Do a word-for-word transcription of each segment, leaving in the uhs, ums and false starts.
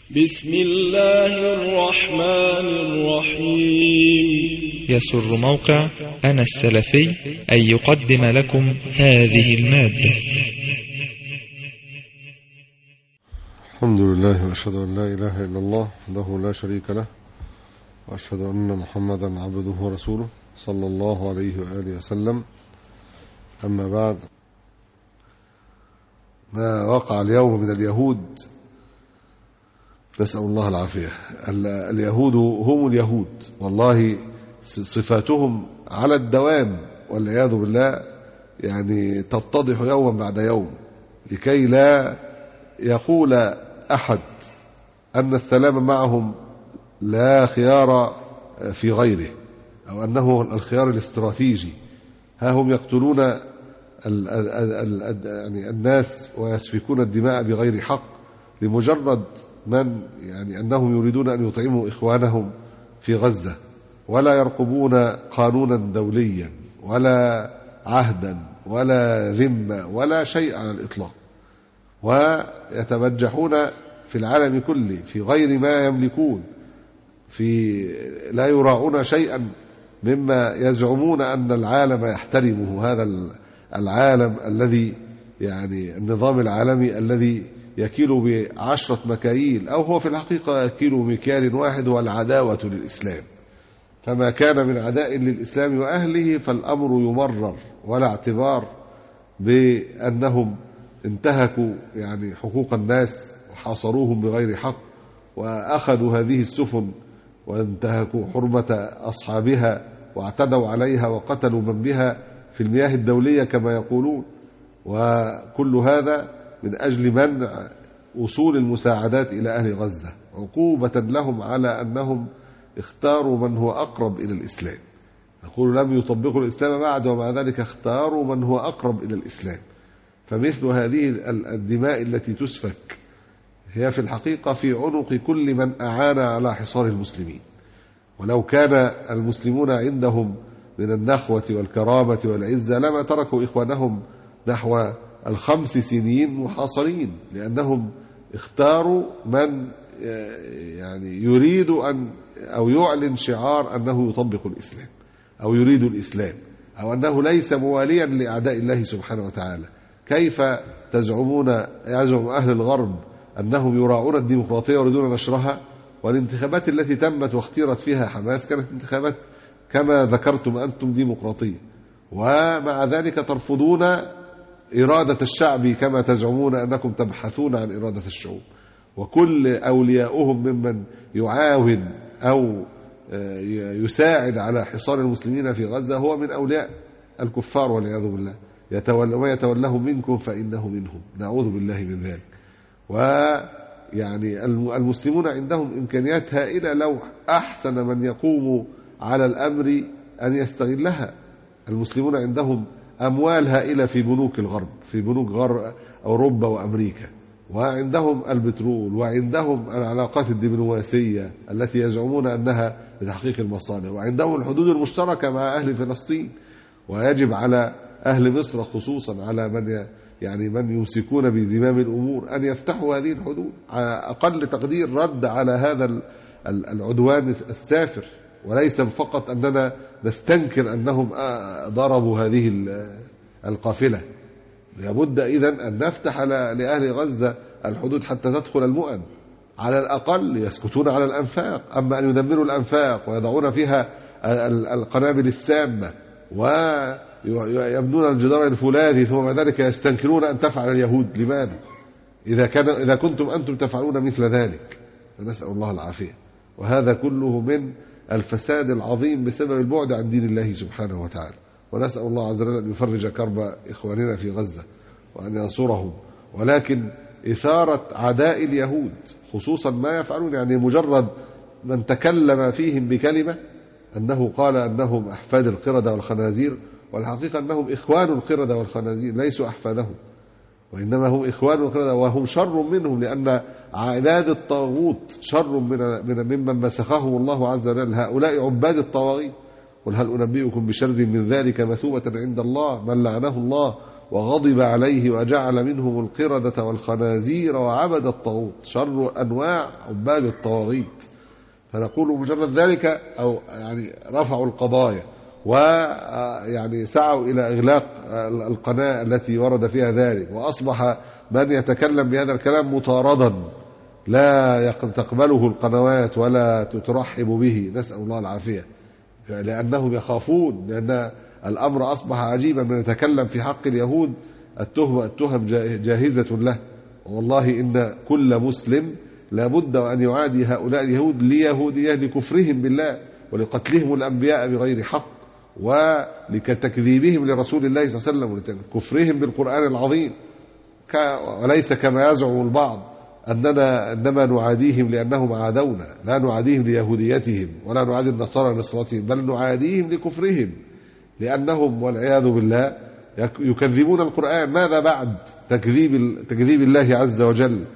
بسم الله الرحمن الرحيم. يسر موقع أنا السلفي أن يقدم لكم هذه المادة. الحمد لله وأشهد أن لا إله إلا الله وحده لا شريك له، وأشهد أن محمدا عبده ورسوله صلى الله عليه وآله وسلم. أما بعد، ما وقع اليوم من اليهود نسأل الله العافية. اليهود هم اليهود والله، صفاتهم على الدوام والعياذ بالله يعني تتضح يوما بعد يوم، لكي لا يقول أحد أن السلام معهم لا خيار في غيره، أو أنه الخيار الاستراتيجي. ها هم يقتلون ال ال ال يعني الناس ويسفكون الدماء بغير حق، لمجرد من يعني أنهم يريدون أن يطعموا إخوانهم في غزة، ولا يرقبون قانونا دوليا ولا عهدا ولا ذمة ولا شيء على الإطلاق، ويتبجحون في العالم كله في غير ما يملكون، في لا يراعون شيئا مما يزعمون أن العالم يحترمه. هذا العالم الذي يعني النظام العالمي الذي يكيل بعشرة مكاييل، أو هو في الحقيقة يكيل بمكيال واحد، هو العداوة للإسلام. فما كان من عداء للإسلام وأهله فالأمر يمرر، ولا اعتبار بأنهم انتهكوا يعني حقوق الناس وحاصروهم بغير حق، وأخذوا هذه السفن وانتهكوا حرمة أصحابها واعتدوا عليها وقتلوا من بها في المياه الدولية كما يقولون. وكل هذا من أجل منع وصول المساعدات إلى أهل غزة، عقوبة لهم على أنهم اختاروا من هو أقرب إلى الإسلام. يقول لم يطبقوا الإسلام بعد، ومع ذلك اختاروا من هو أقرب إلى الإسلام. فمثل هذه الدماء التي تسفك هي في الحقيقة في عنق كل من أعان على حصار المسلمين. ولو كان المسلمون عندهم من النخوة والكرامة والعزة لما تركوا إخوانهم نحو الخمس سنين محاصرين، لأنهم اختاروا من يعني يريد أن أو يعلن شعار أنه يطبق الإسلام أو يريد الإسلام، أو أنه ليس مواليا لأعداء الله سبحانه وتعالى. كيف تزعمون يزعم أهل الغرب أنهم يراعون الديمقراطية ويريدون نشرها، والانتخابات التي تمت واختيرت فيها حماس كانت انتخابات كما ذكرتم أنتم ديمقراطية، ومع ذلك ترفضون إرادة الشعب كما تزعمون أنكم تبحثون عن إرادة الشعوب. وكل أولياؤهم ممن يعاون أو يساعد على حصار المسلمين في غزة هو من أولياء الكفار والعياذ بالله. وما يتولهم منكم فإنه منهم، نعوذ بالله من ذلك. ويعني المسلمون عندهم إمكانيات هائلة، لو أحسن من يقوم على الأمر أن يستغلها. المسلمون عندهم أموال هائلة في بنوك الغرب، في بنوك غرب أوروبا وأمريكا، وعندهم البترول، وعندهم العلاقات الدبلوماسية التي يزعمون أنها لتحقيق المصالح، وعندهم الحدود المشتركة مع أهل فلسطين. ويجب على أهل مصر خصوصا، على من يعني من يمسكون بزمام الأمور، أن يفتحوا هذه الحدود على أقل تقدير، رد على هذا العدوان السافر، وليس فقط أننا نستنكر أنهم ضربوا هذه القافلة. لابد إذن أن نفتح لأهل غزة الحدود حتى تدخل المؤن، على الأقل يسكتون على الأنفاق. أما أن يدمروا الأنفاق ويضعون فيها القنابل السامة ويبنون الجدار الفولاذي، ثم بعد ذلك يستنكرون أن تفعل اليهود، لماذا؟ إذا كان إذا كنتم أنتم تفعلون مثل ذلك، فنسأل الله العافية. وهذا كله من الفساد العظيم بسبب البعد عن دين الله سبحانه وتعالى. ونسأل الله عز وجل أن يفرج كرب إخواننا في غزة وأن ينصرهم. ولكن إثارة عداء اليهود خصوصا ما يفعلون، يعني مجرد من تكلم فيهم بكلمة أنه قال أنهم أحفاد القردة والخنازير، والحقيقة أنهم إخوان القردة والخنازير، ليسوا أحفادهم، وإنما هم إخوان القردة، وهم شر منهم، لأن عباد الطاغوت شر من ممن مسخهم الله عز وجل. هؤلاء عباد الطواغيت. قل هل أنبئكم بشر من ذلك مثوبة عند الله من لعنه الله وغضب عليه وجعل منهم القردة والخنازير وعبد الطاغوت، شر أنواع عباد الطواغيت. فنقول مجرد ذلك أو يعني رفعوا القضايا ويعني سعوا إلى إغلاق القناة التي ورد فيها ذلك، وأصبح من يتكلم بهذا الكلام مطاردا لا تقبله القنوات ولا ترحب به، نسأل الله العافية، لأنهم يخافون، لأن الأمر أصبح عجيبا. من يتكلم في حق اليهود التهم التهم جاهزة له. والله إن كل مسلم لابد أن يعادي هؤلاء اليهود ليهودية لكفرهم بالله ولقتلهم الأنبياء بغير حق ولتكذيبهم لرسول الله صلى الله عليه وسلم ولكفرهم بالقرآن العظيم، وليس كما يزعم البعض أننا إنما نعاديهم لأنهم عادونا. لا نعاديهم ليهوديتهم ولا نعادي النصارى لنصرتهم، بل نعاديهم لكفرهم، لأنهم والعياذ بالله يكذبون القرآن. ماذا بعد تكذيب تكذيب الله عز وجل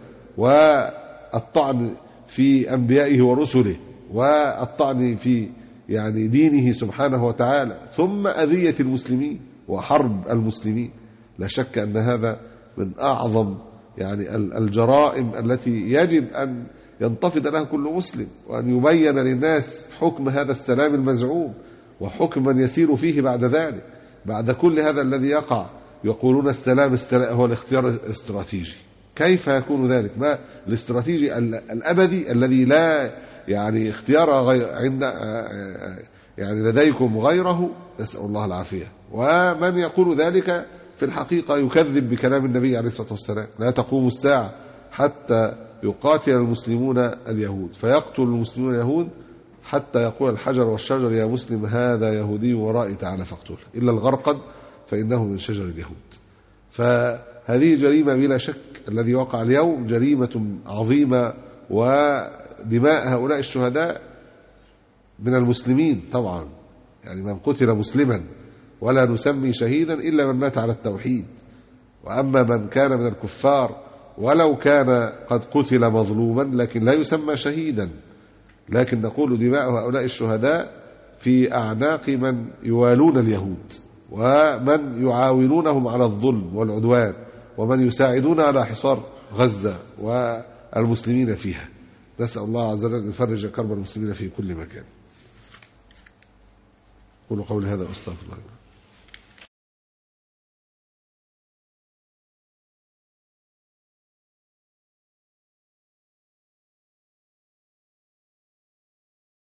والطعن في أنبيائه ورسله والطعن في يعني دينه سبحانه وتعالى، ثم أذية المسلمين وحرب المسلمين. لا شك أن هذا من أعظم يعني الجرائم التي يجب أن ينتفض لها كل مسلم، وأن يبين للناس حكم هذا السلام المزعوم وحكم من يسير فيه بعد ذلك. بعد كل هذا الذي يقع يقولون السلام هو الاختيار الاستراتيجي. كيف يكون ذلك؟ ما الاستراتيجي الأبدي الذي لا يعني اختيار غير عند يعني لديكم غيره، نسأل الله العافية. ومن يقول ذلك في الحقيقة يكذب بكلام النبي عليه الصلاة والسلام. لا تقوم الساعة حتى يقاتل المسلمون اليهود، فيقتل المسلمون اليهود حتى يقول الحجر والشجر يا مسلم هذا يهودي ورائي تعالى فاقتله، إلا الغرقد فإنه من شجر اليهود. فهذه جريمة بلا شك، الذي وقع اليوم جريمة عظيمة، ودماء هؤلاء الشهداء من المسلمين طبعا، يعني من قتل مسلما، ولا نسمي شهيدا إلا من مات على التوحيد. وأما من كان من الكفار ولو كان قد قتل مظلوما لكن لا يسمى شهيدا، لكن نقول دماء هؤلاء الشهداء في أعناق من يوالون اليهود ومن يعاونونهم على الظلم والعدوان ومن يساعدون على حصار غزة والمسلمين فيها. نسأل الله عز وجل أن يفرج كرب المسلمين في كل مكان. قولوا قولي هذا واستغفر الله.